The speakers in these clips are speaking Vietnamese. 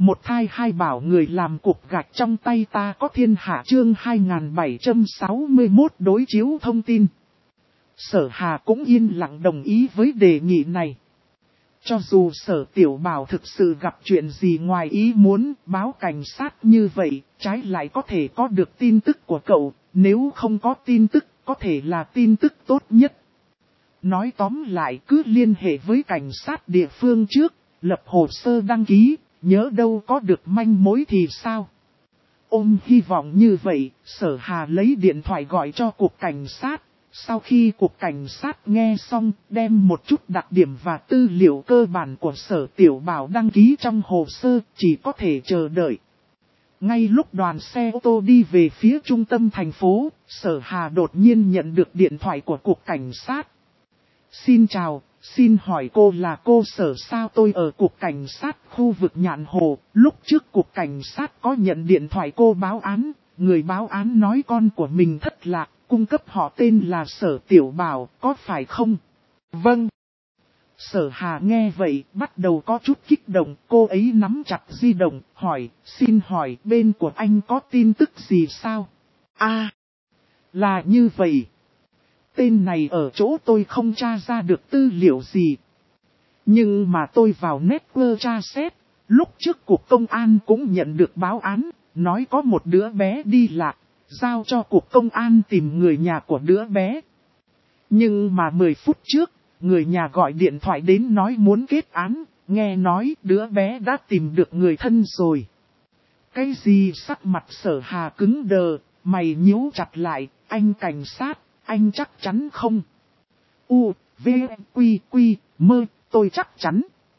Một thai hai bảo người làm cục gạch trong tay ta có thiên hạ chương 2761 đối chiếu thông tin. Sở Hà cũng yên lặng đồng ý với đề nghị này. Cho dù Sở Tiểu Bảo thực sự gặp chuyện gì ngoài ý muốn báo cảnh sát như vậy, trái lại có thể có được tin tức của cậu, nếu không có tin tức, có thể là tin tức tốt nhất. Nói tóm lại cứ liên hệ với cảnh sát địa phương trước, lập hồ sơ đăng ký, nhớ đâu có được manh mối thì sao. Ôm hy vọng như vậy, Sở Hà lấy điện thoại gọi cho cục cảnh sát. Sau khi cục cảnh sát nghe xong, đem một chút đặc điểm và tư liệu cơ bản của Sở Tiểu Bảo đăng ký trong hồ sơ, chỉ có thể chờ đợi. Ngay lúc đoàn xe ô tô đi về phía trung tâm thành phố, Sở Hà đột nhiên nhận được điện thoại của cục cảnh sát. Xin chào, xin hỏi cô là cô Sở sao? Tôi ở cục cảnh sát khu vực Nhạn Hồ. Lúc trước cục cảnh sát có nhận điện thoại cô báo án, người báo án nói con của mình thất lạc, cung cấp họ tên là Sở Tiểu Bảo, có phải không? Vâng. Sở Hà nghe vậy, bắt đầu có chút kích động, cô ấy nắm chặt di động, hỏi, xin hỏi bên của anh có tin tức gì sao? Là như vậy. Tên này ở chỗ tôi không tra ra được tư liệu gì. Nhưng mà tôi vào network tra xét, lúc trước cục công an cũng nhận được báo án, nói có một đứa bé đi lạc, giao cho cục công an tìm người nhà của đứa bé. Nhưng mà 10 phút trước, người nhà gọi điện thoại đến nói muốn kết án, nghe nói đứa bé đã tìm được người thân rồi. Cái gì? Sắc mặt Sở Hà cứng đờ, mày nhíu chặt lại, anh cảnh sát, anh chắc chắn không? V, Quy, Mơ, tôi chắc chắn.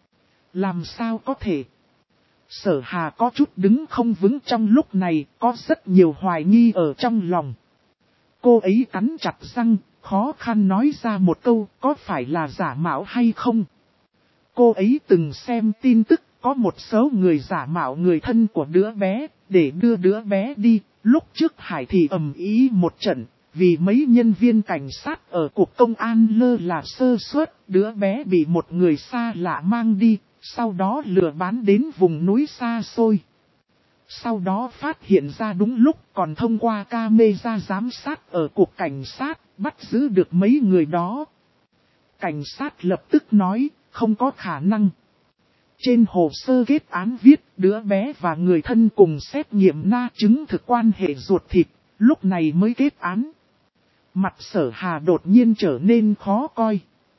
Làm sao có thể? Sở Hà có chút đứng không vững trong lúc này, có rất nhiều hoài nghi ở trong lòng. Cô ấy cắn chặt răng, khó khăn nói ra một câu, có phải là giả mạo hay không? Cô ấy từng xem tin tức, có một số người giả mạo người thân của đứa bé, để đưa đứa bé đi. Lúc trước Hải thì ầm ĩ một trận, vì mấy nhân viên cảnh sát ở cục công an lơ là sơ suất, đứa bé bị một người xa lạ mang đi, sau đó lừa bán đến vùng núi xa xôi. Sau đó phát hiện ra đúng lúc, còn thông qua camera giám sát ở cục cảnh sát, bắt giữ được mấy người đó. Cảnh sát lập tức nói, không có khả năng. Trên hồ sơ kết án viết, đứa bé và người thân cùng xét nghiệm na chứng thực quan hệ ruột thịt, lúc này mới kết án. Mặt Sở Hà đột nhiên trở nên khó coi.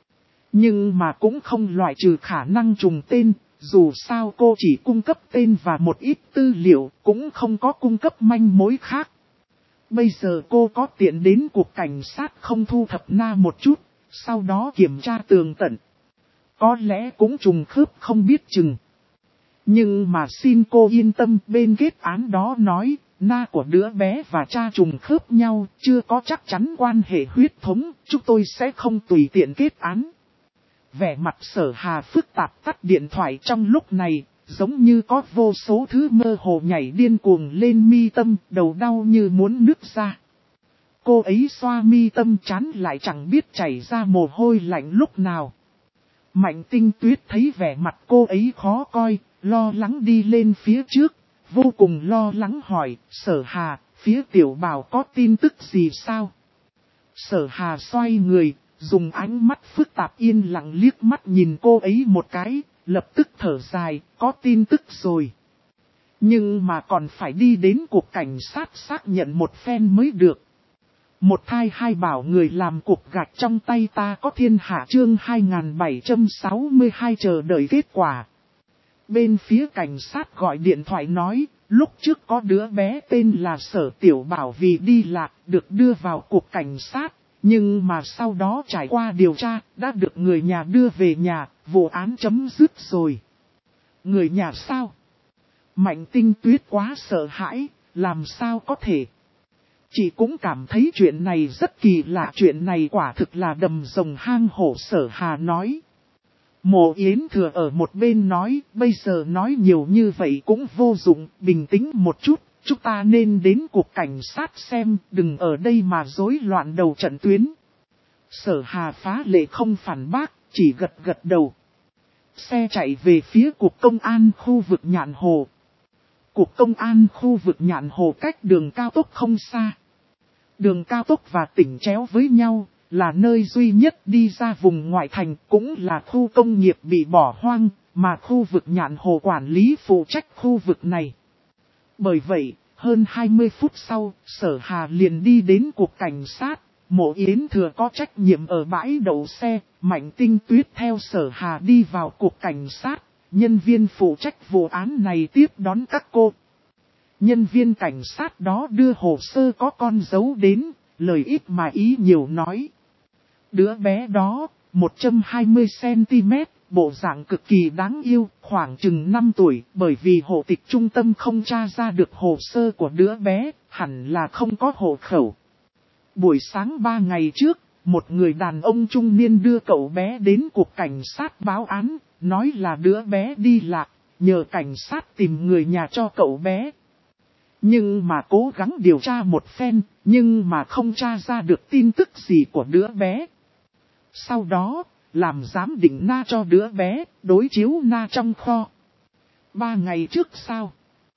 Nhưng mà cũng không loại trừ khả năng trùng tên, dù sao cô chỉ cung cấp tên và một ít tư liệu, cũng không có cung cấp manh mối khác. Bây giờ cô có tiện đến cục cảnh sát không thu thập na một chút, sau đó kiểm tra tường tận. Có lẽ cũng trùng khớp không biết chừng. Nhưng mà xin cô yên tâm, bên kết án đó nói, na của đứa bé và cha trùng khớp nhau, chưa có chắc chắn quan hệ huyết thống, chúng tôi sẽ không tùy tiện kết án. Vẻ mặt Sở Hà phức tạp tắt điện thoại trong lúc này, giống như có vô số thứ mơ hồ nhảy điên cuồng lên mi tâm, đầu đau như muốn nứt ra. Cô ấy xoa mi tâm chán lại chẳng biết chảy ra mồ hôi lạnh lúc nào. Mạnh Tinh Tuyết thấy vẻ mặt cô ấy khó coi, lo lắng đi lên phía trước, vô cùng lo lắng hỏi, Sở Hà, phía Tiểu Bảo có tin tức gì sao? Sở Hà xoay người, dùng ánh mắt phức tạp yên lặng liếc mắt nhìn cô ấy một cái, lập tức thở dài, có tin tức rồi. Nhưng mà còn phải đi đến cục cảnh sát xác nhận một phen mới được. Một thai hai bảo người làm cục gạch trong tay ta có thiên hạ chương 2762 chờ đợi kết quả. Bên phía cảnh sát gọi điện thoại nói, lúc trước có đứa bé tên là Sở Tiểu Bảo vì đi lạc được đưa vào cục cảnh sát, nhưng mà sau đó trải qua điều tra, đã được người nhà đưa về nhà, vụ án chấm dứt rồi. Người nhà sao? Mạnh Tinh Tuyết quá sợ hãi, làm sao có thể? Chị cũng cảm thấy chuyện này rất kỳ lạ, chuyện này quả thực là đầm rồng hang hổ. Sở Hà nói. Mộ Yến Thừa ở một bên nói, bây giờ nói nhiều như vậy cũng vô dụng, bình tĩnh một chút, chúng ta nên đến cục cảnh sát xem, đừng ở đây mà rối loạn đầu trận tuyến. Sở Hà phá lệ không phản bác, chỉ gật gật đầu. Xe chạy về phía cục công an khu vực Nhạn Hồ, Cục công an khu vực Nhạn Hồ cách đường cao tốc không xa. Đường cao tốc và tỉnh chéo với nhau, là nơi duy nhất đi ra vùng ngoại thành, cũng là khu công nghiệp bị bỏ hoang, mà khu vực Nhạn Hồ quản lý phụ trách khu vực này. Bởi vậy, hơn 20 phút sau, Sở Hà liền đi đến cục cảnh sát. Mộ Yến Thừa có trách nhiệm ở bãi đậu xe, Mạnh Tinh Tuyết theo Sở Hà đi vào cục cảnh sát. Nhân viên phụ trách vụ án này tiếp đón các cô. Nhân viên cảnh sát đó đưa hồ sơ có con dấu đến, lời ít mà ý nhiều nói. Đứa bé đó, 120cm, bộ dạng cực kỳ đáng yêu, khoảng chừng 5 tuổi, bởi vì hộ tịch trung tâm không tra ra được hồ sơ của đứa bé, hẳn là không có hộ khẩu. Buổi sáng 3 ngày trước, một người đàn ông trung niên đưa cậu bé đến cục cảnh sát báo án, nói là đứa bé đi lạc, nhờ cảnh sát tìm người nhà cho cậu bé. Nhưng mà cố gắng điều tra một phen, nhưng mà không tra ra được tin tức gì của đứa bé. Sau đó, làm giám định na cho đứa bé, đối chiếu na trong kho. 3 ngày trước sao?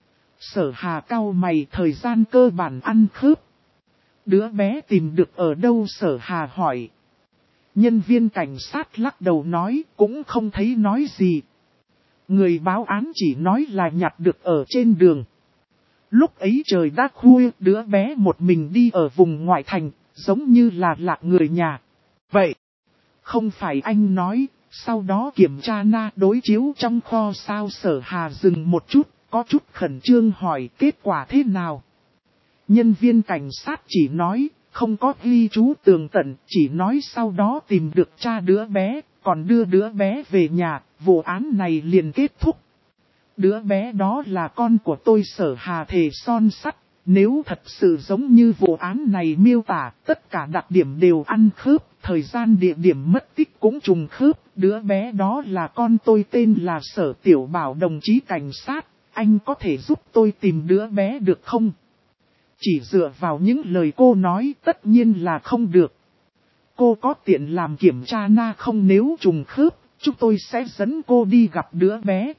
Sở Hà cau mày, thời gian cơ bản ăn khớp. Đứa bé tìm được ở đâu? Sở Hà hỏi. Nhân viên cảnh sát lắc đầu nói, cũng không thấy nói gì. Người báo án chỉ nói là nhặt được ở trên đường. Lúc ấy trời đã khuya, đứa bé một mình đi ở vùng ngoại thành, giống như là lạc người nhà. Vậy, không phải anh nói, sau đó kiểm tra na đối chiếu trong kho sao? Sở Hà dừng một chút, có chút khẩn trương hỏi kết quả thế nào. Nhân viên cảnh sát chỉ nói, không có ghi chú tường tận, chỉ nói sau đó tìm được cha đứa bé, còn đưa đứa bé về nhà, vụ án này liền kết thúc. Đứa bé đó là con của tôi. Sở Hà thề son sắt, nếu thật sự giống như vụ án này miêu tả, tất cả đặc điểm đều ăn khớp, thời gian địa điểm mất tích cũng trùng khớp, đứa bé đó là con tôi, tên là Sở Tiểu Bảo. Đồng chí cảnh sát, anh có thể giúp tôi tìm đứa bé được không? Chỉ dựa vào những lời cô nói tất nhiên là không được. Cô có tiện làm kiểm tra na không? Nếu trùng khớp, chúng tôi sẽ dẫn cô đi gặp đứa bé.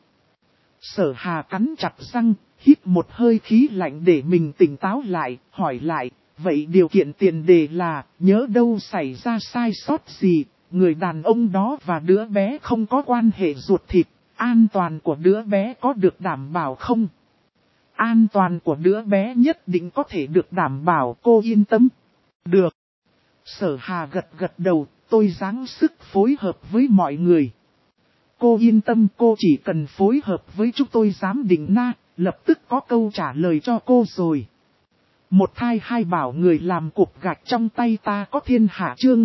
Sở Hà cắn chặt răng, hít một hơi khí lạnh để mình tỉnh táo lại, hỏi lại, vậy điều kiện tiền đề là, nhớ đâu xảy ra sai sót gì, người đàn ông đó và đứa bé không có quan hệ ruột thịt, an toàn của đứa bé có được đảm bảo không? An toàn của đứa bé nhất định có thể được đảm bảo, cô yên tâm. Được. Sở Hà gật gật đầu, tôi ráng sức phối hợp với mọi người. Cô yên tâm, cô chỉ cần phối hợp với chúng tôi giám định na, lập tức có câu trả lời cho cô rồi. Một thai hai bảo, người làm cục gạch trong tay ta có thiên hạ. Chương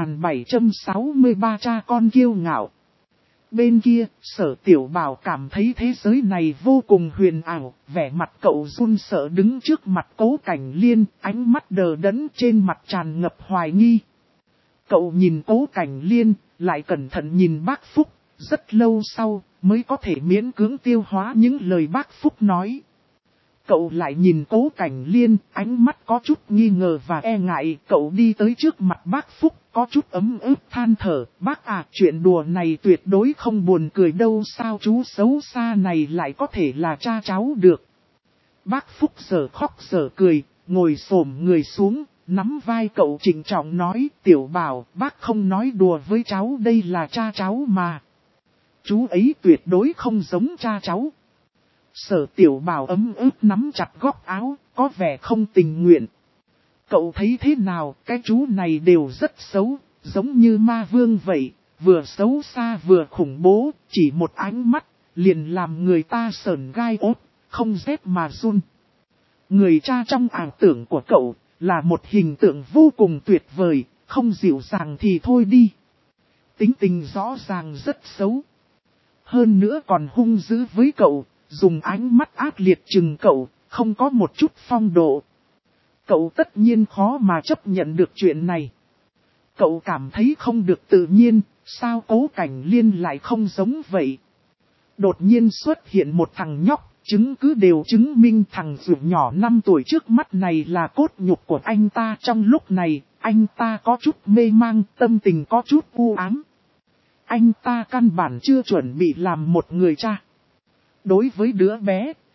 2763, cha con kiêu ngạo. Bên kia, Sở Tiểu Bảo cảm thấy thế giới này vô cùng huyền ảo, vẻ mặt cậu run sợ đứng trước mặt Cố Cảnh Liên, ánh mắt đờ đẫn, trên mặt tràn ngập hoài nghi. Cậu nhìn Cố Cảnh Liên, lại cẩn thận nhìn bác Phúc, rất lâu sau mới có thể miễn cưỡng tiêu hóa những lời bác Phúc nói. Cậu lại nhìn Cố Cảnh Liên, ánh mắt có chút nghi ngờ và e ngại. Cậu đi tới trước mặt bác Phúc, có chút ấm ức than thở. Bác à, chuyện đùa này tuyệt đối không buồn cười đâu, sao chú xấu xa này lại có thể là cha cháu được. Bác Phúc giờ khóc giờ cười, ngồi xổm người xuống, nắm vai cậu trịnh trọng nói, Tiểu Bảo, bác không nói đùa với cháu, đây là cha cháu mà. Chú ấy tuyệt đối không giống cha cháu. Sở Tiểu Bảo ấm ức nắm chặt góc áo, có vẻ không tình nguyện. Cậu thấy thế nào, cái chú này đều rất xấu, giống như ma vương vậy, vừa xấu xa vừa khủng bố, chỉ một ánh mắt, liền làm người ta sởn gai ốt, không rét mà run. Người cha trong ảo tưởng của cậu, là một hình tượng vô cùng tuyệt vời, không dịu dàng thì thôi đi. Tính tình rõ ràng rất xấu. Hơn nữa còn hung dữ với cậu, dùng ánh mắt ác liệt chừng cậu, không có một chút phong độ. Cậu tất nhiên khó mà chấp nhận được chuyện này. Cậu cảm thấy không được tự nhiên, sao Cố Cảnh Liên lại không giống vậy? Đột nhiên xuất hiện một thằng nhóc, chứng cứ đều chứng minh thằng rượu nhỏ 5 tuổi trước mắt này là cốt nhục của anh ta. Trong lúc này, anh ta có chút mê mang, tâm tình có chút u ám. Anh ta căn bản chưa chuẩn bị làm một người cha. Đối với đứa bé,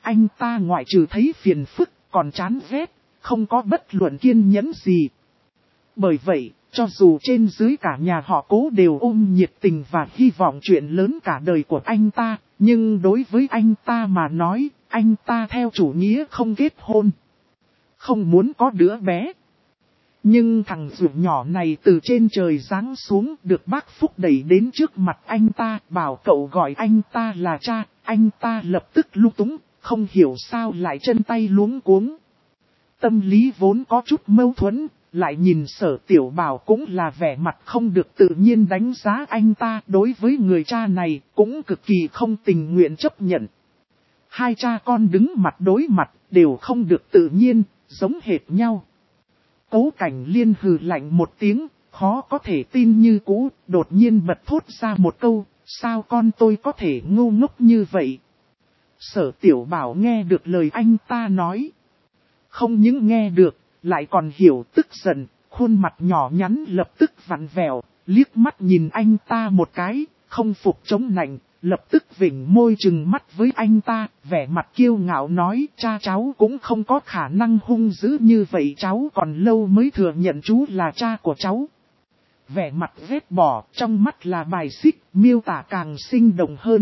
anh ta ngoại trừ thấy phiền phức, còn chán ghét, không có bất luận kiên nhẫn gì. Bởi vậy, cho dù trên dưới cả nhà họ Cố đều ôm nhiệt tình và hy vọng chuyện lớn cả đời của anh ta, nhưng đối với anh ta mà nói, anh ta theo chủ nghĩa không kết hôn, không muốn có đứa bé. Nhưng thằng ruột nhỏ này từ trên trời giáng xuống được bác Phúc đẩy đến trước mặt anh ta, bảo cậu gọi anh ta là cha, anh ta lập tức lung túng, không hiểu sao lại chân tay luống cuống. Tâm lý vốn có chút mâu thuẫn, lại nhìn Sở Tiểu Bảo cũng là vẻ mặt không được tự nhiên đánh giá anh ta, đối với người cha này cũng cực kỳ không tình nguyện chấp nhận. Hai cha con đứng mặt đối mặt, đều không được tự nhiên, giống hệt nhau. Cố Cảnh Liên hừ lạnh một tiếng, khó có thể tin như cũ, đột nhiên bật thốt ra một câu, sao con tôi có thể ngu ngốc như vậy? Sở Tiểu Bảo nghe được lời anh ta nói. Không những nghe được, lại còn hiểu tức giận, khuôn mặt nhỏ nhắn lập tức vặn vẹo, liếc mắt nhìn anh ta một cái, không phục chống nạnh, lập tức vểnh môi trừng mắt với anh ta, vẻ mặt kiêu ngạo nói cha cháu cũng không có khả năng hung dữ như vậy, cháu còn lâu mới thừa nhận chú là cha của cháu. Vẻ mặt ghét bỏ, trong mắt là bài xích, miêu tả càng sinh động hơn.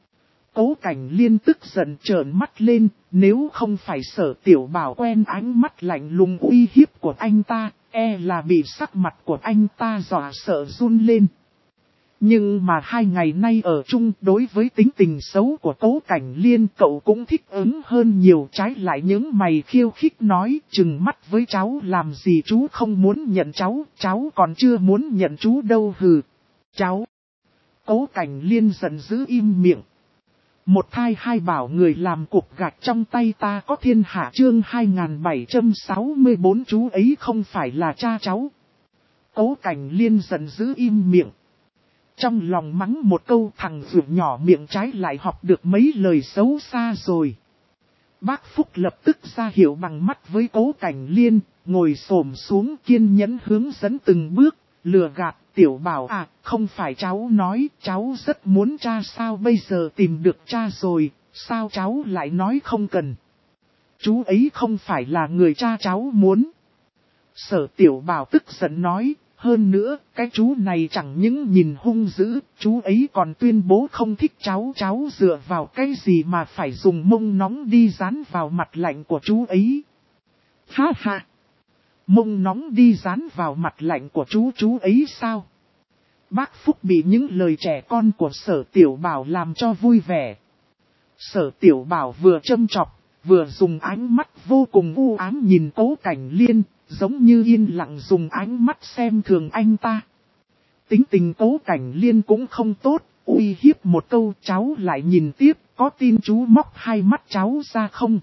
Cố Cảnh Liên tức giận trợn mắt lên, nếu không phải Sở Tiểu Bảo quen ánh mắt lạnh lùng uy hiếp của anh ta, e là bị sắc mặt của anh ta dọa sợ run lên. Nhưng mà 2 ngày nay ở chung, đối với tính tình xấu của Cố Cảnh Liên cậu cũng thích ứng hơn nhiều, trái lại những mày khiêu khích nói chừng mắt với cháu làm gì, chú không muốn nhận cháu còn chưa muốn nhận chú đâu hừ. Cháu! Cố Cảnh Liên giận dữ im miệng. Một thai hai bảo người làm cục gạch trong tay ta có thiên hạ, chương 2764, chú ấy không phải là cha cháu. Cố Cảnh Liên giận dữ im miệng. Trong lòng mắng một câu, thằng ruột nhỏ miệng trái lại học được mấy lời xấu xa rồi. Bác Phúc lập tức ra hiệu bằng mắt với Cố Cảnh Liên, ngồi xổm xuống kiên nhẫn hướng dẫn từng bước, lừa gạt. Tiểu Bảo à, không phải cháu nói, cháu rất muốn cha sao bây giờ tìm được cha rồi, sao cháu lại nói không cần. Chú ấy không phải là người cha cháu muốn. Sở Tiểu Bảo tức giận nói, hơn nữa, cái chú này chẳng những nhìn hung dữ, chú ấy còn tuyên bố không thích cháu dựa vào cái gì mà phải dùng mông nóng đi dán vào mặt lạnh của chú ấy. Ha ha! Mông nóng đi dán vào mặt lạnh của chú ấy sao? Bác Phúc bị những lời trẻ con của Sở Tiểu Bảo làm cho vui vẻ. Sở Tiểu Bảo vừa châm chọc, vừa dùng ánh mắt vô cùng u ám nhìn Cố Cảnh Liên, giống như yên lặng dùng ánh mắt xem thường anh ta. Tính tình Cố Cảnh Liên cũng không tốt, uy hiếp một câu, cháu lại nhìn tiếp, có tin chú móc hai mắt cháu ra không?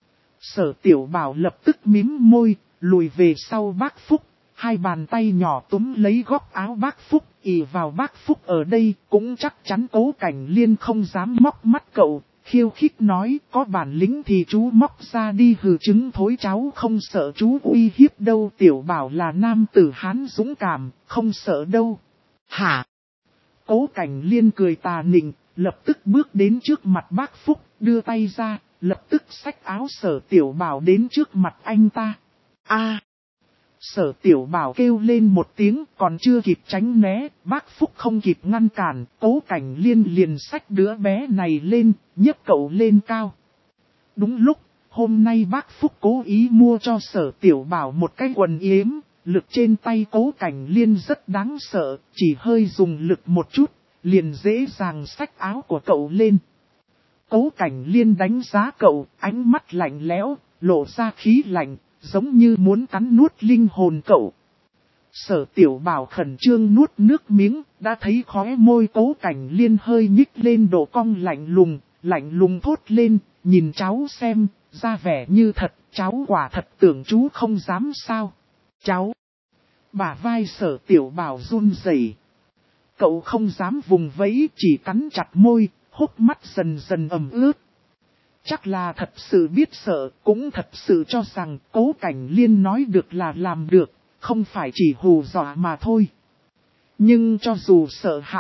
Sở Tiểu Bảo lập tức mím môi, lùi về sau bác Phúc, hai bàn tay nhỏ túm lấy góc áo bác Phúc, ì vào bác Phúc ở đây, cũng chắc chắn Cố Cảnh Liên không dám móc mắt cậu, khiêu khích nói, có bản lĩnh thì chú móc ra đi, hừ chứng thối, cháu không sợ chú uy hiếp đâu. Tiểu Bảo là nam tử Hán dũng cảm, không sợ đâu. Hả? Cố Cảnh Liên cười tà nịnh, lập tức bước đến trước mặt bác Phúc, đưa tay ra, lập tức xách áo Sở Tiểu Bảo đến trước mặt anh ta. A! Sở Tiểu Bảo kêu lên một tiếng, còn chưa kịp tránh né, bác Phúc không kịp ngăn cản, Cố Cảnh Liên liền xách đứa bé này lên, nhấc cậu lên cao. Đúng lúc, hôm nay bác Phúc cố ý mua cho Sở Tiểu Bảo một cái quần yếm, lực trên tay Cố Cảnh Liên rất đáng sợ, chỉ hơi dùng lực một chút, liền dễ dàng xách áo của cậu lên. Cố Cảnh Liên đánh giá cậu, ánh mắt lạnh lẽo, lộ ra khí lạnh, giống như muốn cắn nuốt linh hồn cậu. Sở Tiểu Bảo khẩn trương nuốt nước miếng, đã thấy khóe môi Cố Cảnh Liên hơi nhích lên độ cong lạnh lùng thốt lên, nhìn cháu xem, ra vẻ như thật, cháu quả thật tưởng chú không dám sao. Cháu! Bả vai Sở Tiểu Bảo run rẩy. Cậu không dám vùng vẫy, chỉ cắn chặt môi, hốc mắt dần dần ẩm ướt. Chắc là thật sự biết sợ, cũng thật sự cho rằng Cố Cảnh Liên nói được là làm được, không phải chỉ hù dọa mà thôi. Nhưng cho dù sợ hãi,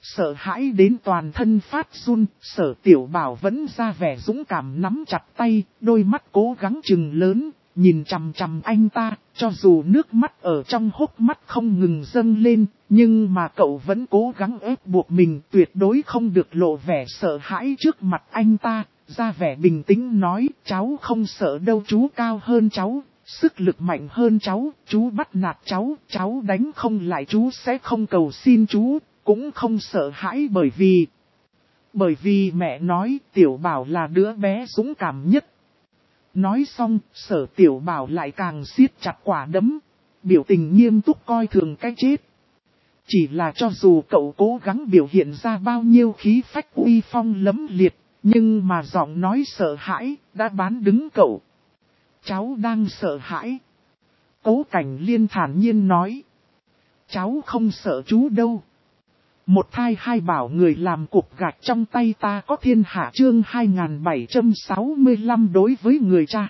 Sợ hãi đến toàn thân phát run, Sở Tiểu Bảo vẫn ra vẻ dũng cảm nắm chặt tay, đôi mắt cố gắng trừng lớn, nhìn chằm chằm anh ta, cho dù nước mắt ở trong hốc mắt không ngừng dâng lên, nhưng mà cậu vẫn cố gắng ép buộc mình tuyệt đối không được lộ vẻ sợ hãi trước mặt anh ta, ra vẻ bình tĩnh nói, cháu không sợ đâu, chú cao hơn cháu, sức lực mạnh hơn cháu, chú bắt nạt cháu, cháu đánh không lại chú sẽ không cầu xin chú, cũng không sợ hãi bởi vì mẹ nói Tiểu Bảo là đứa bé dũng cảm nhất. Nói xong, Sở Tiểu Bảo lại càng siết chặt quả đấm, biểu tình nghiêm túc coi thường cái chết. Chỉ là cho dù cậu cố gắng biểu hiện ra bao nhiêu khí phách uy phong lẫm liệt, nhưng mà giọng nói sợ hãi đã bán đứng cậu. Cháu đang sợ hãi. Cố Cảnh Liên thản nhiên nói. Cháu không sợ chú đâu. Một thai hai bảo người làm cục gạch trong tay ta có thiên hạ chương 2765 đối với người cha.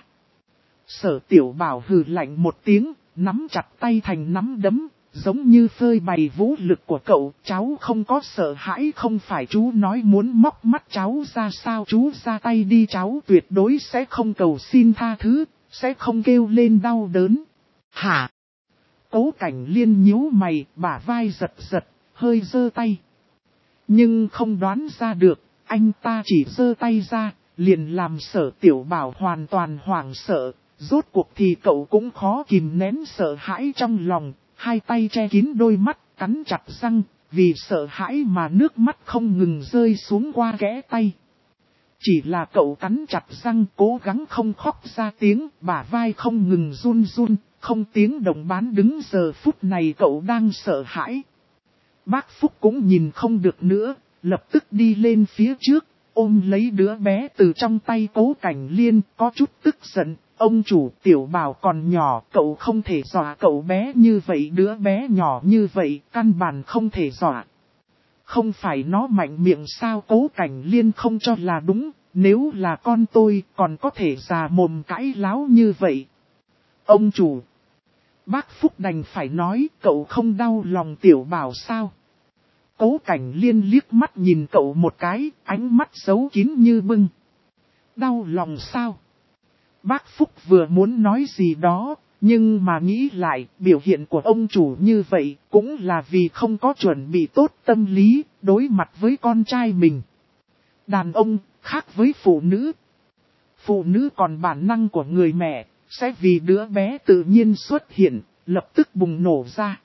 Sở Tiểu Bảo hừ lạnh một tiếng, nắm chặt tay thành nắm đấm, giống như phơi bày vũ lực của cậu. Cháu không có sợ hãi, không phải chú nói muốn móc mắt cháu ra sao, chú ra tay đi, cháu tuyệt đối sẽ không cầu xin tha thứ, sẽ không kêu lên đau đớn. Hả? Cố Cảnh Liên nhíu mày, bả vai giật giật, hơi giơ tay. Nhưng không đoán ra được, anh ta chỉ giơ tay ra, liền làm Sở Tiểu Bảo hoàn toàn hoảng sợ. Rốt cuộc thì cậu cũng khó kìm nén sợ hãi trong lòng, hai tay che kín đôi mắt, cắn chặt răng, vì sợ hãi mà nước mắt không ngừng rơi xuống qua kẽ tay. Chỉ là cậu cắn chặt răng cố gắng không khóc ra tiếng, bả vai không ngừng run run, không tiếng động bán đứng. Giờ phút này cậu đang sợ hãi. Bác Phúc cũng nhìn không được nữa, lập tức đi lên phía trước, ôm lấy đứa bé từ trong tay Cố Cảnh Liên, có chút tức giận. Ông chủ, Tiểu Bảo còn nhỏ, cậu không thể dọa cậu bé như vậy, đứa bé nhỏ như vậy, căn bản không thể dọa. Không phải nó mạnh miệng sao? Cố Cảnh Liên không cho là đúng, nếu là con tôi còn có thể già mồm cãi láo như vậy. Ông chủ, bác Phúc đành phải nói, cậu không đau lòng Tiểu Bảo sao? Cố Cảnh Liên liếc mắt nhìn cậu một cái, ánh mắt giấu kín như bưng. Đau lòng sao? Bác Phúc vừa muốn nói gì đó, nhưng mà nghĩ lại, biểu hiện của ông chủ như vậy cũng là vì không có chuẩn bị tốt tâm lý, đối mặt với con trai mình. Đàn ông, khác với phụ nữ. Phụ nữ còn bản năng của người mẹ, sẽ vì đứa bé tự nhiên xuất hiện, lập tức bùng nổ ra.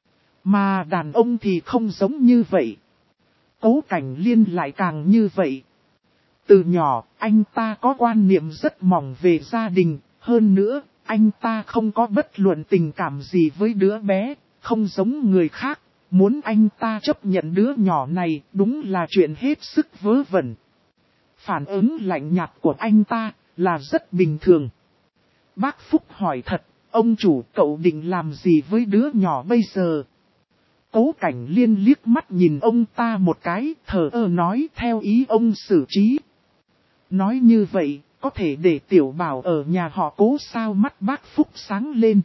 Mà đàn ông thì không giống như vậy. Cố Cảnh Liên lại càng như vậy. Từ nhỏ, anh ta có quan niệm rất mỏng về gia đình, hơn nữa, anh ta không có bất luận tình cảm gì với đứa bé, không giống người khác. Muốn anh ta chấp nhận đứa nhỏ này đúng là chuyện hết sức vớ vẩn. Phản ứng lạnh nhạt của anh ta là rất bình thường. Bác Phúc hỏi thật, ông chủ cậu định làm gì với đứa nhỏ bây giờ? Cố Cảnh Liên liếc mắt nhìn ông ta một cái, thờ ơ nói theo ý ông xử trí. Nói như vậy, có thể để Tiểu Bảo ở nhà họ Cố sao? Mắt bác Phúc sáng lên.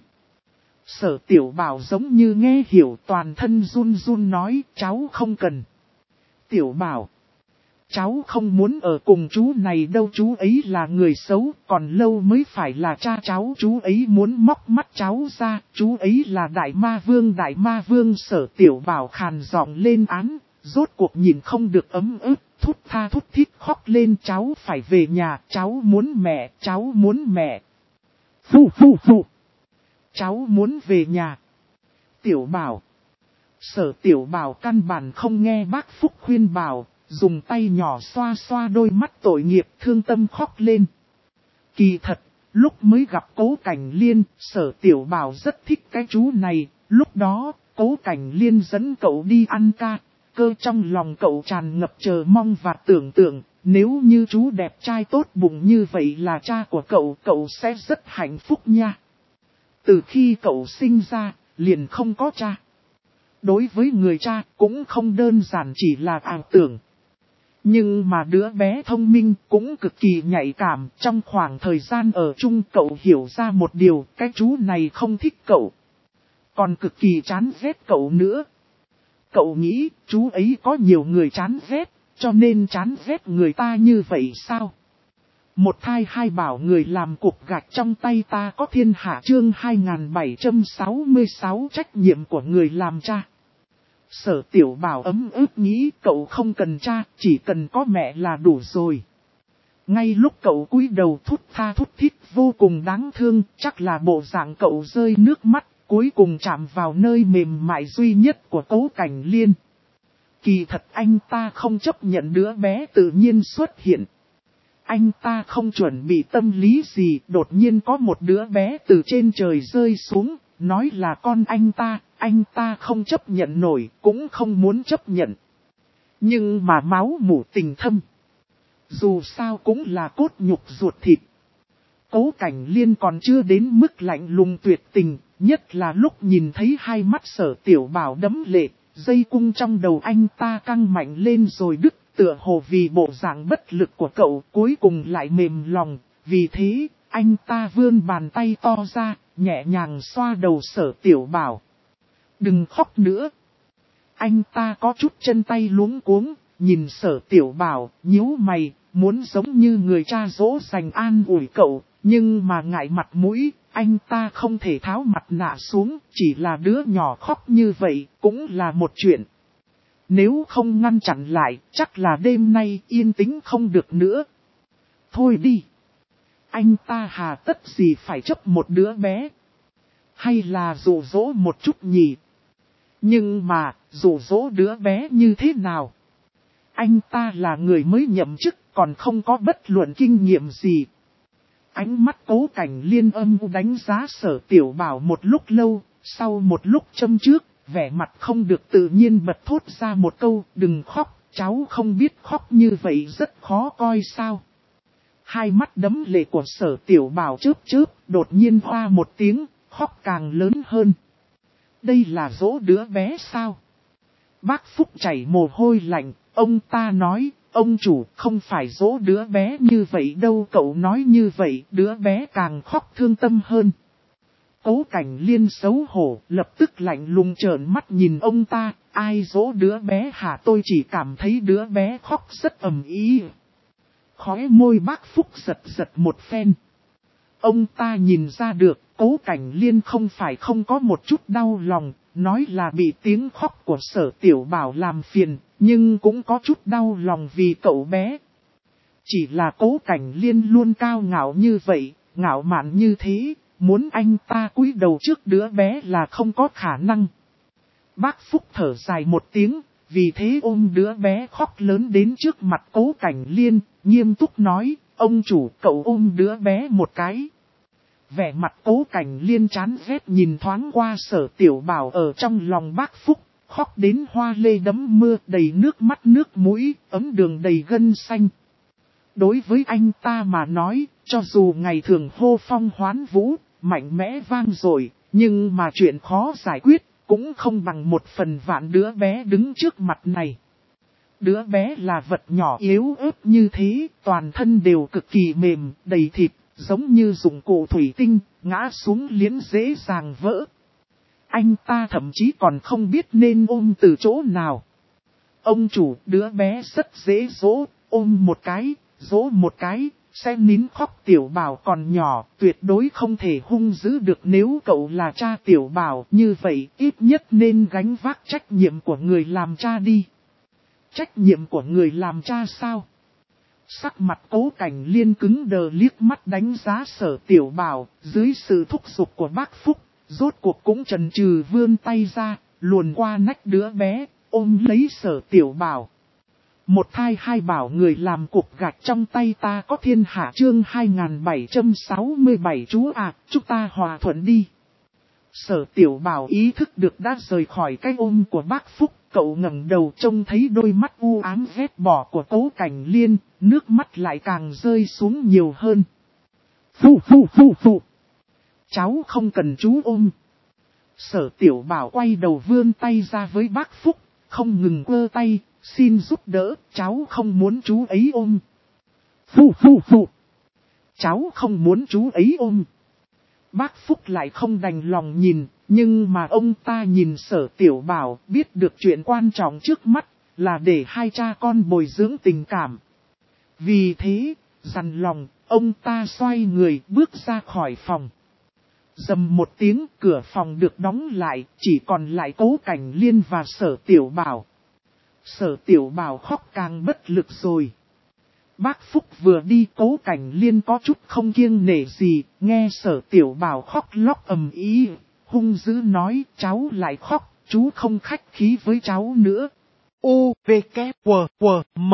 Sở Tiểu Bảo giống như nghe hiểu, toàn thân run run nói, cháu không cần. Tiểu Bảo, cháu không muốn ở cùng chú này đâu, chú ấy là người xấu, còn lâu mới phải là cha cháu, chú ấy muốn móc mắt cháu ra, chú ấy là Đại Ma Vương. Đại Ma Vương. Sở Tiểu Bảo khàn giọng lên án, rốt cuộc nhìn không được ấm ức, thút tha thút thít khóc lên, cháu phải về nhà, cháu muốn mẹ, cháu muốn mẹ. Phù phù phù. Cháu muốn về nhà. Tiểu Bảo. Sở Tiểu Bảo căn bản không nghe bác Phúc khuyên bảo, dùng tay nhỏ xoa xoa đôi mắt tội nghiệp, thương tâm khóc lên. Kỳ thật, lúc mới gặp Cố Cảnh Liên, Sở Tiểu Bảo rất thích cái chú này, lúc đó, Cố Cảnh Liên dẫn cậu đi ăn ca, cơ trong lòng cậu tràn ngập chờ mong và tưởng tượng, nếu như chú đẹp trai tốt bụng như vậy là cha của cậu, cậu sẽ rất hạnh phúc nha. Từ khi cậu sinh ra, liền không có cha. Đối với người cha cũng không đơn giản chỉ là ảo tưởng. Nhưng mà đứa bé thông minh cũng cực kỳ nhạy cảm, trong khoảng thời gian ở chung cậu hiểu ra một điều, cái chú này không thích cậu. Còn cực kỳ chán ghét cậu nữa. cậu nghĩ chú ấy có nhiều người chán ghét, cho nên chán ghét người ta như vậy sao? Một thai hai bảo người làm cục gạch trong tay ta có thiên hạ chương 2766 trách nhiệm của người làm cha. Sở Tiểu Bảo ấm ức nghĩ cậu không cần cha, chỉ cần có mẹ là đủ rồi. Ngay lúc cậu cúi đầu thút tha thút thít vô cùng đáng thương, chắc là bộ dạng cậu rơi nước mắt, cuối cùng chạm vào nơi mềm mại duy nhất của Cố Cảnh Liên. Kỳ thật anh ta không chấp nhận đứa bé tự nhiên xuất hiện. Anh ta không chuẩn bị tâm lý gì, đột nhiên có một đứa bé từ trên trời rơi xuống, nói là con anh ta không chấp nhận nổi, cũng không muốn chấp nhận. Nhưng mà máu mủ tình thâm. Dù sao cũng là cốt nhục ruột thịt. Cố Cảnh Liên còn chưa đến mức lạnh lùng tuyệt tình, nhất là lúc nhìn thấy hai mắt Sở Tiểu Bảo đẫm lệ, dây cung trong đầu anh ta căng mạnh lên rồi đứt, tựa hồ vì bộ dạng bất lực của cậu cuối cùng lại mềm lòng, vì thế, anh ta vươn bàn tay to ra, nhẹ nhàng xoa đầu Sở Tiểu Bảo. Đừng khóc nữa. Anh ta có chút chân tay luống cuống, nhìn Sở Tiểu Bảo, nhíu mày, muốn giống như người cha dỗ dành an ủi cậu, nhưng mà ngại mặt mũi, anh ta không thể tháo mặt nạ xuống, chỉ là đứa nhỏ khóc như vậy, cũng là một chuyện. Nếu không ngăn chặn lại, chắc là đêm nay yên tĩnh không được nữa. Thôi đi. Anh ta hà tất gì phải chấp một đứa bé. Hay là dụ dỗ một chút nhỉ? Nhưng mà, dụ dỗ đứa bé như thế nào? Anh ta là người mới nhậm chức, còn không có bất luận kinh nghiệm gì. Ánh mắt Cố Cảnh Liên âm u đánh giá Sở Tiểu Bảo một lúc lâu, sau một lúc châm trước, vẻ mặt không được tự nhiên bật thốt ra một câu, đừng khóc, cháu không biết khóc như vậy rất khó coi sao. Hai mắt đẫm lệ của Sở Tiểu Bảo chớp chớp, đột nhiên hoa một tiếng, khóc càng lớn hơn. Đây là dỗ đứa bé sao? Bác Phúc chảy mồ hôi lạnh, ông ta nói, ông chủ không phải dỗ đứa bé như vậy đâu, cậu nói như vậy đứa bé càng khóc thương tâm hơn. Cố Cảnh Liên xấu hổ, lập tức lạnh lùng trợn mắt nhìn ông ta, ai dỗ đứa bé hả, tôi chỉ cảm thấy đứa bé khóc rất ầm ĩ. Khóe môi bác Phúc giật giật một phen. Ông ta nhìn ra được, Cố Cảnh Liên không phải không có một chút đau lòng, nói là bị tiếng khóc của Sở Tiểu Bảo làm phiền, nhưng cũng có chút đau lòng vì cậu bé. Chỉ là Cố Cảnh Liên luôn cao ngạo như vậy, ngạo mạn như thế, muốn anh ta cúi đầu trước đứa bé là không có khả năng. Bác Phúc thở dài một tiếng, vì thế ôm đứa bé khóc lớn đến trước mặt Cố Cảnh Liên, nghiêm túc nói, ông chủ cậu ôm đứa bé một cái. Vẻ mặt Cố Cảnh Liên chán ghét nhìn thoáng qua Sở Tiểu Bảo ở trong lòng bác Phúc, khóc đến hoa lê đẫm mưa đầy nước mắt nước mũi, ấm đường đầy gân xanh. Đối với anh ta mà nói, cho dù ngày thường hô phong hoán vũ, mạnh mẽ vang dội, nhưng mà chuyện khó giải quyết, cũng không bằng một phần vạn đứa bé đứng trước mặt này. Đứa bé là vật nhỏ yếu ớt như thế, toàn thân đều cực kỳ mềm, đầy thịt, giống như dụng cụ thủy tinh, ngã xuống liễn dễ dàng vỡ. Anh ta thậm chí còn không biết nên ôm từ chỗ nào. Ông chủ, đứa bé rất dễ dỗ, ôm một cái, dỗ một cái, sẽ nín khóc. Tiểu Bảo còn nhỏ, tuyệt đối không thể hung dữ được. Nếu cậu là cha Tiểu Bảo như vậy, ít nhất nên gánh vác trách nhiệm của người làm cha đi. Trách nhiệm của người làm cha sao? Sắc mặt Cố Cảnh Liên cứng đờ liếc mắt đánh giá Sở Tiểu Bảo, dưới sự thúc giục của bác Phúc, rốt cuộc cũng chần chừ vươn tay ra, luồn qua nách đứa bé, ôm lấy Sở Tiểu Bảo. Một thai hai bảo người làm cục gạch trong tay ta có thiên hạ chương 2767 chú ạ, chúng ta hòa thuận đi. Sở Tiểu Bảo ý thức được đã rời khỏi cái ôm của bác Phúc, cậu ngẩng đầu trông thấy đôi mắt u ám ghét bỏ của Cố Cảnh Liên, nước mắt lại càng rơi xuống nhiều hơn. Phụ. Cháu không cần chú ôm. Sở Tiểu Bảo quay đầu vươn tay ra với bác Phúc, không ngừng quơ tay, xin giúp đỡ, cháu không muốn chú ấy ôm. Phụ. Cháu không muốn chú ấy ôm. Bác Phúc lại không đành lòng nhìn, Nhưng mà ông ta nhìn Sở Tiểu Bảo biết được chuyện quan trọng trước mắt là để hai cha con bồi dưỡng tình cảm. Vì thế, dằn lòng, ông ta xoay người bước ra khỏi phòng. Rầm một tiếng, cửa phòng được đóng lại, chỉ còn lại Cố Cảnh Liên và Sở Tiểu Bảo. Sở Tiểu Bảo khóc càng bất lực rồi. Bác Phúc vừa đi, Cố Cảnh Liên có chút không kiêng nể gì, nghe Sở Tiểu Bảo khóc lóc ầm ĩ, hung dữ nói, cháu lại khóc, chú không khách khí với cháu nữa. U, V, K, W, W, M.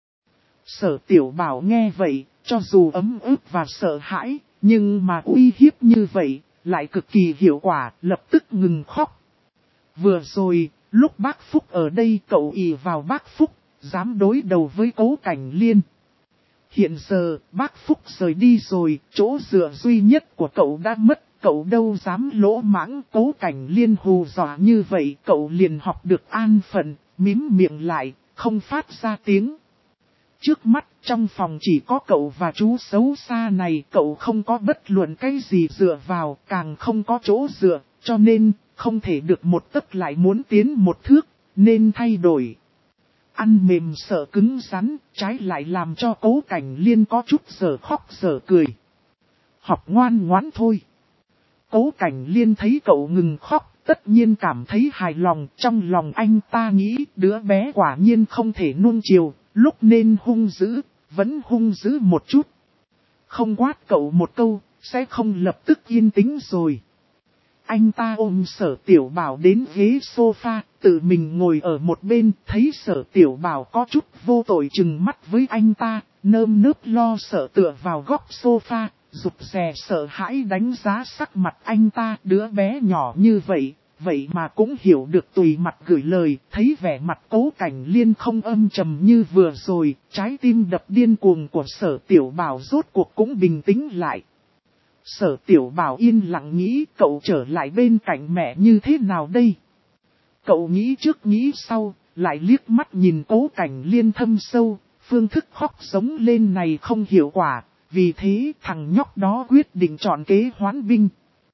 Sở Tiểu Bảo nghe vậy, cho dù ấm ức và sợ hãi, nhưng mà uy hiếp như vậy, lại cực kỳ hiệu quả, lập tức ngừng khóc. Vừa rồi, lúc bác Phúc ở đây cậu ỷ vào bác Phúc, dám đối đầu với Cố Cảnh Liên. Hiện giờ, bác Phúc rời đi rồi, chỗ dựa duy nhất của cậu đã mất, cậu đâu dám lỗ mãng. Cố Cảnh Liên hù dọa như vậy, cậu liền học được an phận, mím miệng lại, không phát ra tiếng. Trước mắt, trong phòng chỉ có cậu và chú xấu xa này, cậu không có bất luận cái gì dựa vào, càng không có chỗ dựa, cho nên, không thể được một tấc lại muốn tiến một thước, nên thay đổi. Ăn mềm sợ cứng rắn, trái lại làm cho Cố Cảnh Liên có chút giờ khóc giờ cười. Học ngoan ngoãn thôi. Cố Cảnh Liên thấy cậu ngừng khóc, tất nhiên cảm thấy hài lòng. Trong lòng anh ta nghĩ đứa bé quả nhiên không thể nuông chiều, lúc nên hung dữ, vẫn hung dữ một chút. Không quát cậu một câu, sẽ không lập tức yên tĩnh rồi. Anh ta ôm Sở Tiểu Bảo đến ghế sofa, tự mình ngồi ở một bên, thấy Sở Tiểu Bảo có chút vô tội chừng mắt với anh ta, nơm nớp lo sợ tựa vào góc sofa, rụt rè sợ hãi đánh giá sắc mặt anh ta. Đứa bé nhỏ như vậy, vậy mà cũng hiểu được tùy mặt gửi lời, thấy vẻ mặt Cố Cảnh Liên không âm trầm như vừa rồi, trái tim đập điên cuồng của Sở Tiểu Bảo rốt cuộc cũng bình tĩnh lại. Sở Tiểu Bảo yên lặng nghĩ cậu trở lại bên cạnh mẹ như thế nào đây? Cậu nghĩ trước nghĩ sau, lại liếc mắt nhìn Cố Cảnh Liên thâm sâu, phương thức khóc sống lên này không hiệu quả, vì thế thằng nhóc đó quyết định chọn kế hoán binh.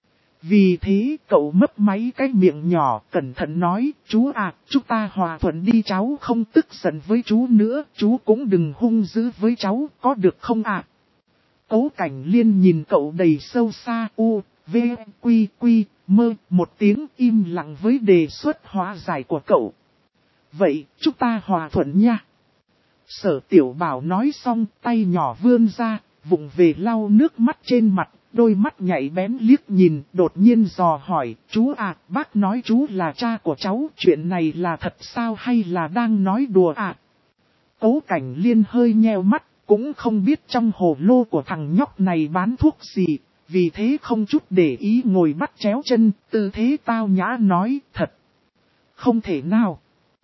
Vì thế cậu mấp máy cái miệng nhỏ cẩn thận nói, chú à, chúng ta hòa thuận đi, cháu không tức giận với chú nữa, chú cũng đừng hung dữ với cháu, có được không ạ? Cố Cảnh Liên nhìn cậu đầy sâu xa, u, v, quy, quy, mơ, một tiếng im lặng với đề xuất hóa giải của cậu. Vậy, chúng ta hòa thuận nha. Sở Tiểu Bảo nói xong, tay nhỏ vươn ra, vụng về lau nước mắt trên mặt, đôi mắt nhạy bén liếc nhìn, đột nhiên dò hỏi, chú à, bác nói chú là cha của cháu, chuyện này là thật sao hay là đang nói đùa à? Cố Cảnh Liên hơi nheo mắt. Cũng không biết trong hồ lô của thằng nhóc này bán thuốc gì, vì thế không chút để ý ngồi bắt chéo chân, tư thế tao nhã nói, thật. Không thể nào.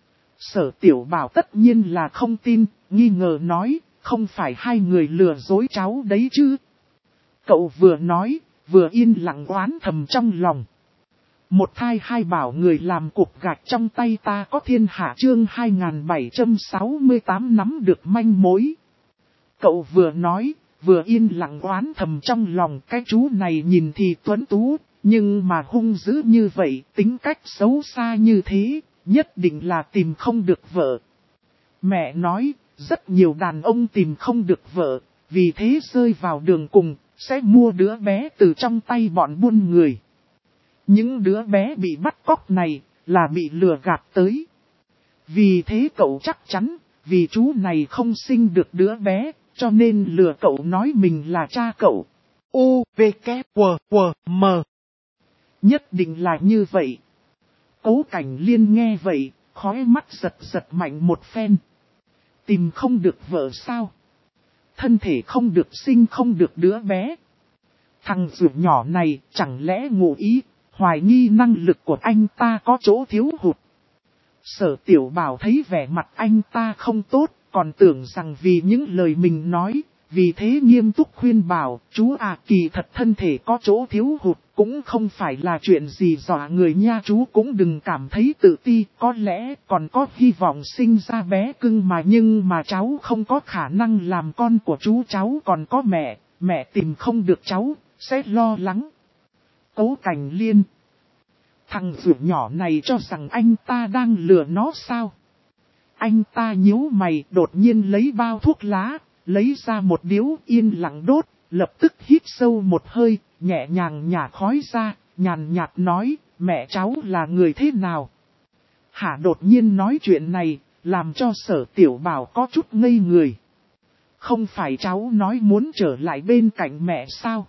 Sở Tiểu Bảo tất nhiên là không tin, nghi ngờ nói, không phải hai người lừa dối cháu đấy chứ. Cậu vừa nói, vừa yên lặng oán thầm trong lòng. Một thai hai bảo người làm cục gạch trong tay ta có thiên hạ chương 2768 nắm được manh mối. Cậu vừa nói, vừa yên lặng oán thầm trong lòng, cái chú này nhìn thì tuấn tú, nhưng mà hung dữ như vậy, tính cách xấu xa như thế, nhất định là tìm không được vợ. Mẹ nói, rất nhiều đàn ông tìm không được vợ, vì thế rơi vào đường cùng, sẽ mua đứa bé từ trong tay bọn buôn người. Những đứa bé bị bắt cóc này, là bị lừa gạt tới. Vì thế cậu chắc chắn, vì chú này không sinh được đứa bé, cho nên lừa cậu nói mình là cha cậu. U, V, K, W, W, M. Nhất định là như vậy. Cố Cảnh Liên nghe vậy, khóe mắt giật giật mạnh một phen. Tìm không được vợ sao? Thân thể không được sinh không được đứa bé. Thằng rủi nhỏ này chẳng lẽ ngụ ý, hoài nghi năng lực của anh ta có chỗ thiếu hụt. Sở Tiểu Bảo thấy vẻ mặt anh ta không tốt, còn tưởng rằng vì những lời mình nói, vì thế nghiêm túc khuyên bảo, chú à, kỳ thật thân thể có chỗ thiếu hụt, cũng không phải là chuyện gì dọa người nha, chú cũng đừng cảm thấy tự ti, có lẽ còn có hy vọng sinh ra bé cưng mà, nhưng mà cháu không có khả năng làm con của chú, cháu còn có mẹ, mẹ tìm không được cháu, sẽ lo lắng. Cố Cảnh Liên. Thằng rượu nhỏ này cho rằng anh ta đang lừa nó sao? Anh ta nhíu mày đột nhiên lấy bao thuốc lá, lấy ra một điếu yên lặng đốt, lập tức hít sâu một hơi, nhẹ nhàng nhả khói ra, nhàn nhạt nói, mẹ cháu là người thế nào? Hả đột nhiên nói chuyện này, làm cho Sở Tiểu Bảo có chút ngây người. Không phải cháu nói muốn trở lại bên cạnh mẹ sao?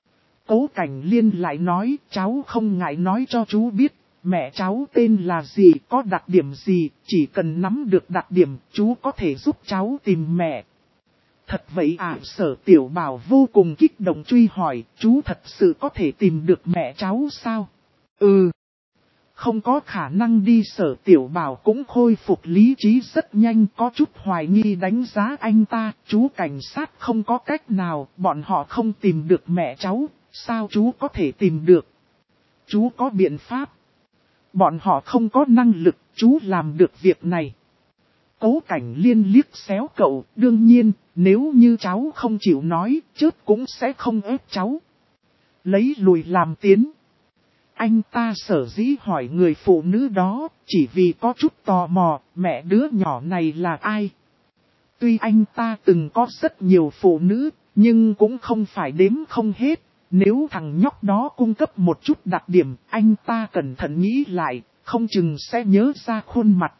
Cố Cảnh Liên lại nói, cháu không ngại nói cho chú biết, mẹ cháu tên là gì, có đặc điểm gì, chỉ cần nắm được đặc điểm, chú có thể giúp cháu tìm mẹ. Thật vậy à? Sở Tiểu Bảo vô cùng kích động truy hỏi, chú thật sự có thể tìm được mẹ cháu sao? Ừ. Không có khả năng đi. Sở Tiểu Bảo cũng khôi phục lý trí rất nhanh, có chút hoài nghi đánh giá anh ta. Chú cảnh sát không có cách nào, bọn họ không tìm được mẹ cháu, sao chú có thể tìm được? Chú có biện pháp. Bọn họ không có năng lực, chú làm được việc này. Cố Cảnh Liên liếc xéo cậu, đương nhiên, nếu như cháu không chịu nói, chớt cũng sẽ không ép cháu. Lấy lùi làm tiến. Anh ta sở dĩ hỏi người phụ nữ đó, chỉ vì có chút tò mò, mẹ đứa nhỏ này là ai? Tuy anh ta từng có rất nhiều phụ nữ, nhưng cũng không phải đếm không hết. Nếu thằng nhóc đó cung cấp một chút đặc điểm, anh ta cẩn thận nghĩ lại, không chừng sẽ nhớ ra khuôn mặt.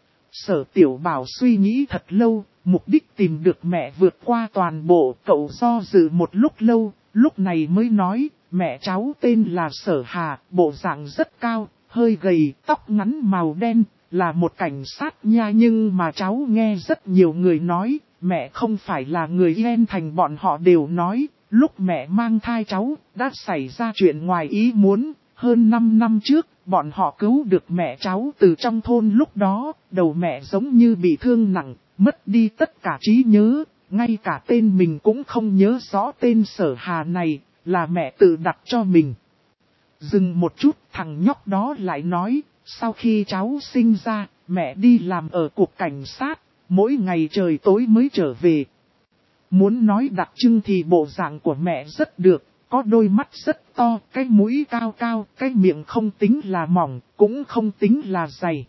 Sở Tiểu Bảo suy nghĩ thật lâu, mục đích tìm được mẹ vượt qua toàn bộ, cậu do dự một lúc lâu, lúc này mới nói, mẹ cháu tên là Sở Hà, bộ dạng rất cao, hơi gầy, tóc ngắn màu đen, là một cảnh sát nha. Nhưng mà cháu nghe rất nhiều người nói, mẹ không phải là người Yên Thành. Bọn họ đều nói, lúc mẹ mang thai cháu, đã xảy ra chuyện ngoài ý muốn. Hơn 5 năm trước, bọn họ cứu được mẹ cháu từ trong thôn, lúc đó, đầu mẹ giống như bị thương nặng, mất đi tất cả trí nhớ, ngay cả tên mình cũng không nhớ rõ. Tên Sở Hà này, là mẹ tự đặt cho mình. Dừng một chút, thằng nhóc đó lại nói, sau khi cháu sinh ra, mẹ đi làm ở cục cảnh sát, mỗi ngày trời tối mới trở về. Muốn nói đặc trưng thì bộ dạng của mẹ rất được, có đôi mắt rất to, cái mũi cao cao, cái miệng không tính là mỏng, cũng không tính là dày.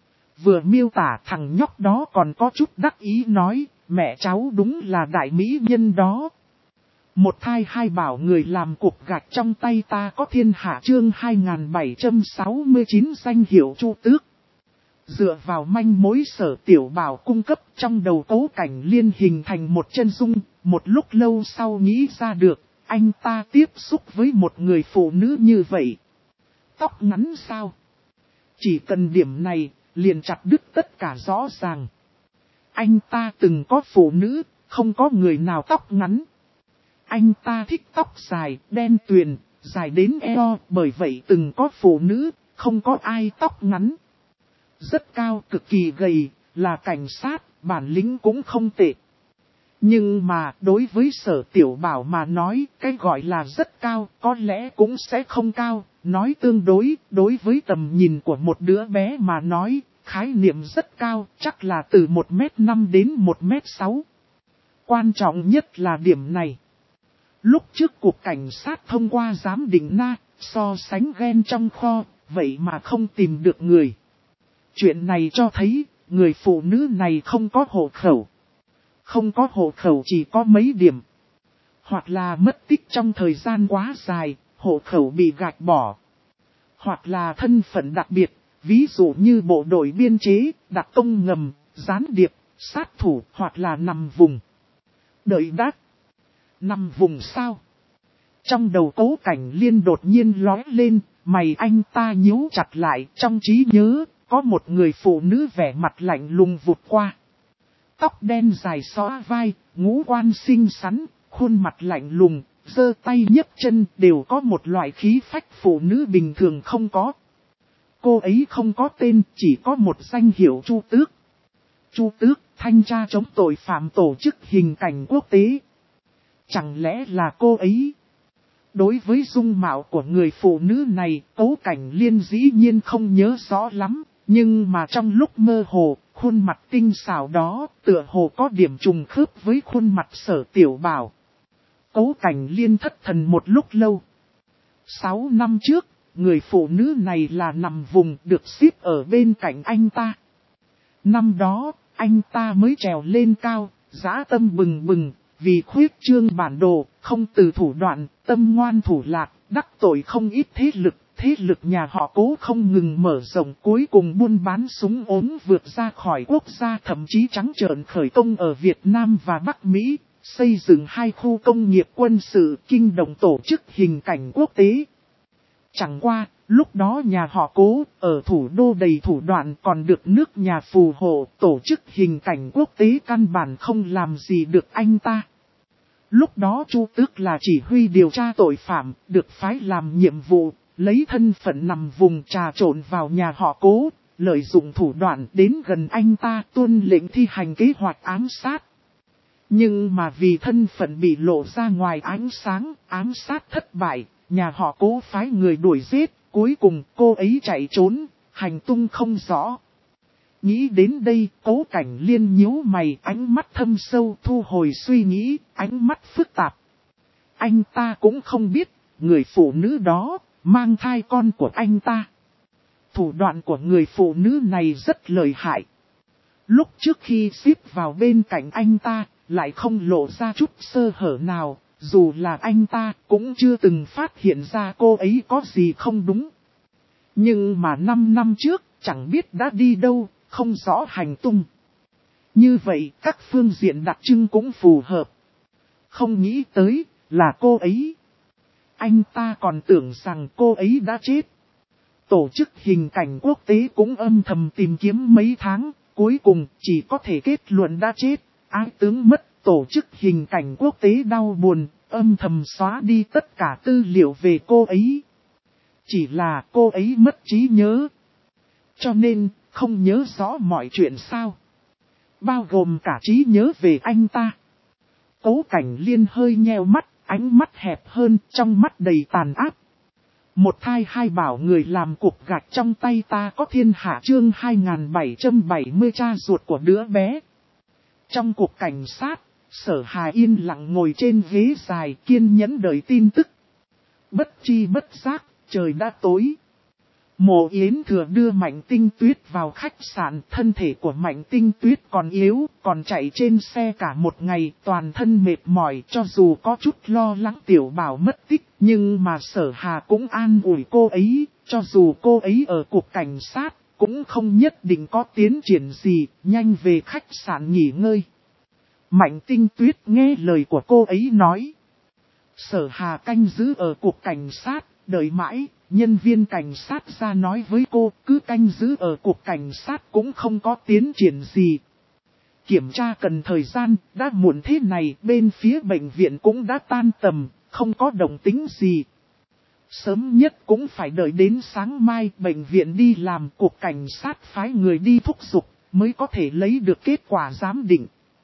Vừa miêu tả thằng nhóc đó còn có chút đắc ý nói, mẹ cháu đúng là đại mỹ nhân đó. Một thai hai bảo, người làm cục gạch trong tay ta có thiên hạ. Chương 2769 danh hiệu Chu Tước. Dựa vào manh mối Sở Tiểu Bảo cung cấp, trong đầu Cố Cảnh Liên hình thành một chân dung. Một lúc lâu sau nghĩ ra được, anh ta tiếp xúc với một người phụ nữ như vậy. Tóc ngắn sao? Chỉ cần điểm này, liền chặt đứt tất cả rõ ràng. Anh ta từng có phụ nữ, không có người nào tóc ngắn. Anh ta thích tóc dài, đen tuyền, dài đến eo, bởi vậy từng có phụ nữ, không có ai tóc ngắn. Rất cao, cực kỳ gầy, là cảnh sát, bản lĩnh cũng không tệ. Nhưng mà, đối với Sở Tiểu Bảo mà nói, cái gọi là rất cao, có lẽ cũng sẽ không cao. Nói tương đối, đối với tầm nhìn của một đứa bé mà nói, khái niệm rất cao, chắc là từ 1m5 đến 1m6. Quan trọng nhất là điểm này. Lúc trước cục cảnh sát thông qua giám định na, so sánh gen trong kho, vậy mà không tìm được người. Chuyện này cho thấy, người phụ nữ này không có hộ khẩu. Không có hộ khẩu chỉ có mấy điểm. Hoặc là mất tích trong thời gian quá dài, hộ khẩu bị gạch bỏ. Hoặc là thân phận đặc biệt, ví dụ như bộ đội biên chế, đặc công ngầm, gián điệp, sát thủ, hoặc là nằm vùng. Đợi đắc. Nằm vùng sao? Trong đầu Cố Cảnh Liên đột nhiên lóe lên, mày anh ta nhíu chặt lại. Trong trí nhớ, có một người phụ nữ vẻ mặt lạnh lùng vụt qua. Tóc đen dài xõa vai, ngũ quan xinh xắn, khuôn mặt lạnh lùng, giơ tay nhấc chân, đều có một loại khí phách phụ nữ bình thường không có. Cô ấy không có tên, chỉ có một danh hiệu Chu Tước. Chu Tước, thanh tra chống tội phạm tổ chức hình cảnh quốc tế. Chẳng lẽ là cô ấy? Đối với dung mạo của người phụ nữ này, Cố Cảnh Liên dĩ nhiên không nhớ rõ lắm, nhưng mà trong lúc mơ hồ, khuôn mặt tinh xảo đó, tựa hồ có điểm trùng khớp với khuôn mặt Sở Tiểu Bảo. Cố Cảnh Liên thất thần một lúc lâu. 6 năm trước, người phụ nữ này là nằm vùng được xếp ở bên cạnh anh ta. Năm đó, anh ta mới trèo lên cao, dã tâm bừng bừng, vì khuyết trương bản đồ, không từ thủ đoạn, tâm ngoan thủ lạc, đắc tội không ít thế lực nhà họ Cố không ngừng mở rộng, cuối cùng buôn bán súng ốm vượt ra khỏi quốc gia, thậm chí trắng trợn khởi công ở Việt Nam và Bắc Mỹ, xây dựng 2 khu công nghiệp quân sự, kinh động tổ chức hình cảnh quốc tế. Chẳng qua, lúc đó nhà họ Cố ở thủ đô đầy thủ đoạn, còn được nước nhà phù hộ, tổ chức hình cảnh quốc tế căn bản không làm gì được anh ta. Lúc đó Chu Tước là chỉ huy điều tra tội phạm, được phái làm nhiệm vụ, lấy thân phận nằm vùng trà trộn vào nhà họ Cố, lợi dụng thủ đoạn đến gần anh ta, tuân lệnh thi hành kế hoạch ám sát. Nhưng mà vì thân phận bị lộ ra ngoài ánh sáng, ám sát thất bại, nhà họ Cố phái người đuổi giết, cuối cùng cô ấy chạy trốn, hành tung không rõ. Nghĩ đến đây, Cố Cảnh Liên nhíu mày, ánh mắt thâm sâu, thu hồi suy nghĩ, ánh mắt phức tạp. Anh ta cũng không biết, người phụ nữ đó mang thai con của anh ta. Thủ đoạn của người phụ nữ này rất lợi hại. Lúc trước khi xếp vào bên cạnh anh ta, lại không lộ ra chút sơ hở nào, dù là anh ta cũng chưa từng phát hiện ra cô ấy có gì không đúng. Nhưng mà 5 năm trước, chẳng biết đã đi đâu, không rõ hành tung. Như vậy, các phương diện đặc trưng cũng phù hợp. Không nghĩ tới, là cô ấy. Anh ta còn tưởng rằng cô ấy đã chết. Tổ chức hình cảnh quốc tế cũng âm thầm tìm kiếm mấy tháng, cuối cùng chỉ có thể kết luận đã chết. Ái tướng mất, tổ chức hình cảnh quốc tế đau buồn, âm thầm xóa đi tất cả tư liệu về cô ấy. Chỉ là cô ấy mất trí nhớ. Cho nên, không nhớ rõ mọi chuyện sao. Bao gồm cả trí nhớ về anh ta. Cố Cảnh Liên hơi nheo mắt, ánh mắt hẹp hơn, trong mắt đầy tàn áp. Một thai hai bảo người làm cục gạch trong tay ta có thiên hạ chương 2770 cha ruột của đứa bé. Trong cục cảnh sát, Sở Hà yên lặng ngồi trên ghế dài kiên nhẫn đợi tin tức. Bất chi bất giác, trời đã tối. Mộ Yến Thừa đưa Mạnh Tinh Tuyết vào khách sạn, thân thể của Mạnh Tinh Tuyết còn yếu, còn chạy trên xe cả một ngày, toàn thân mệt mỏi, cho dù có chút lo lắng tiểu bảo mất tích, nhưng mà Sở Hà cũng an ủi cô ấy, cho dù cô ấy ở cục cảnh sát, cũng không nhất định có tiến triển gì, nhanh về khách sạn nghỉ ngơi. Mạnh Tinh Tuyết nghe lời của cô ấy nói. Sở Hà canh giữ ở cục cảnh sát, đợi mãi. Nhân viên cảnh sát ra nói với cô, cứ canh giữ ở cục cảnh sát cũng không có tiến triển gì. Kiểm tra cần thời gian, đã muộn thế này, bên phía bệnh viện cũng đã tan tầm, không có động tĩnh gì. Sớm nhất cũng phải đợi đến sáng mai bệnh viện đi làm, cục cảnh sát phái người đi thúc giục, mới có thể lấy được kết quả giám định.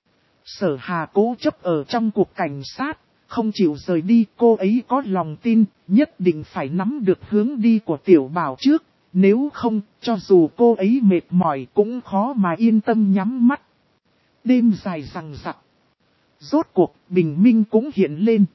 Sở Hà cố chấp ở trong cục cảnh sát. Không chịu rời đi, cô ấy có lòng tin, nhất định phải nắm được hướng đi của tiểu bảo trước, nếu không, cho dù cô ấy mệt mỏi cũng khó mà yên tâm nhắm mắt. Đêm dài rằng rặc. Rốt cuộc, bình minh cũng hiện lên.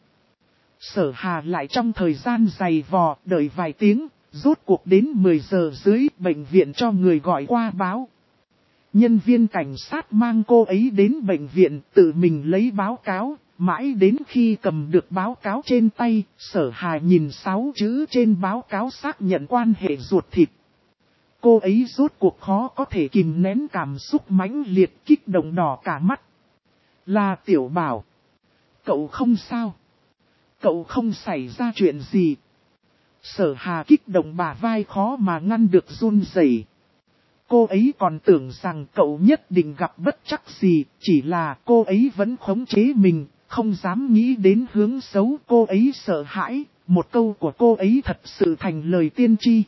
Sở Hà lại trong thời gian dày vò, đợi vài tiếng, rốt cuộc đến 10 giờ dưới, bệnh viện cho người gọi qua báo. Nhân viên cảnh sát mang cô ấy đến bệnh viện, tự mình lấy báo cáo. Mãi đến khi cầm được báo cáo trên tay, Sở Hà nhìn 6 chữ trên báo cáo xác nhận quan hệ ruột thịt. Cô ấy rốt cuộc khó có thể kìm nén cảm xúc mãnh liệt kích động đỏ cả mắt. Là Tiểu Bảo. Cậu không sao. Cậu không xảy ra chuyện gì. Sở Hà kích động bả vai khó mà ngăn được run rẩy. Cô ấy còn tưởng rằng cậu nhất định gặp bất trắc gì, chỉ là cô ấy vẫn khống chế mình. Không dám nghĩ đến hướng xấu, cô ấy sợ hãi, một câu của cô ấy thật sự thành lời tiên tri.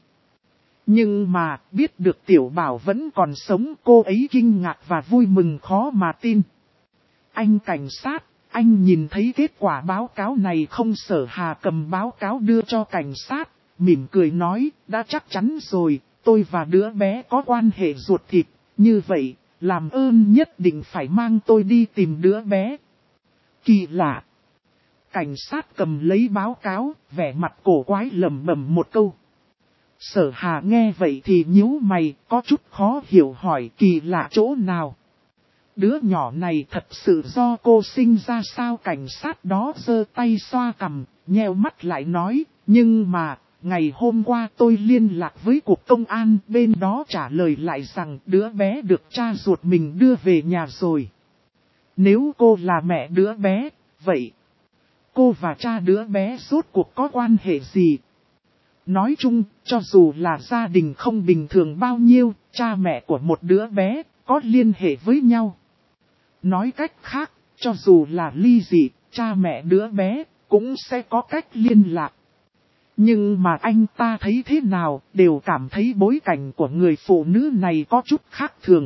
Nhưng mà, biết được Tiểu Bảo vẫn còn sống, cô ấy kinh ngạc và vui mừng khó mà tin. Anh cảnh sát, anh nhìn thấy kết quả báo cáo này không? Sở Hà cầm báo cáo đưa cho cảnh sát, mỉm cười nói, đã chắc chắn rồi, tôi và đứa bé có quan hệ ruột thịt, như vậy, làm ơn nhất định phải mang tôi đi tìm đứa bé. Kỳ lạ. Cảnh sát cầm lấy báo cáo, vẻ mặt cổ quái lẩm bẩm một câu. Sở Hà nghe vậy thì nhíu mày, có chút khó hiểu hỏi kỳ lạ chỗ nào. Đứa nhỏ này thật sự do cô sinh ra sao? Cảnh sát đó giơ tay xoa cằm, nheo mắt lại nói, nhưng mà, ngày hôm qua tôi liên lạc với cục công an, bên đó trả lời lại rằng đứa bé được cha ruột mình đưa về nhà rồi. Nếu cô là mẹ đứa bé, vậy cô và cha đứa bé rốt cuộc có quan hệ gì? Nói chung, cho dù là gia đình không bình thường bao nhiêu, cha mẹ của một đứa bé có liên hệ với nhau. Nói cách khác, cho dù là ly dị, cha mẹ đứa bé cũng sẽ có cách liên lạc. Nhưng mà anh ta thấy thế nào, đều cảm thấy bối cảnh của người phụ nữ này có chút khác thường.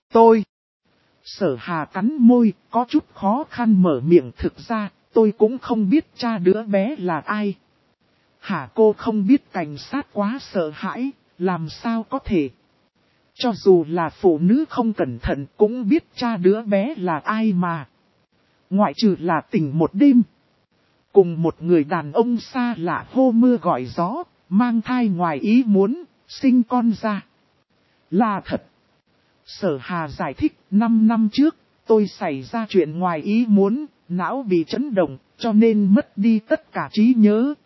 Sở Hà cắn môi, có chút khó khăn mở miệng, thực ra, tôi cũng không biết cha đứa bé là ai. Hả, cô không biết? Cảnh sát quá sợ hãi, làm sao có thể? Cho dù là phụ nữ không cẩn thận cũng biết cha đứa bé là ai mà. Ngoại trừ là tỉnh một đêm. Cùng một người đàn ông xa lạ hô mưa gọi gió, mang thai ngoài ý muốn, sinh con ra. Là thật. Sở Hà giải thích, 5 năm trước, tôi xảy ra chuyện ngoài ý muốn, não bị chấn động, cho nên mất đi tất cả trí nhớ.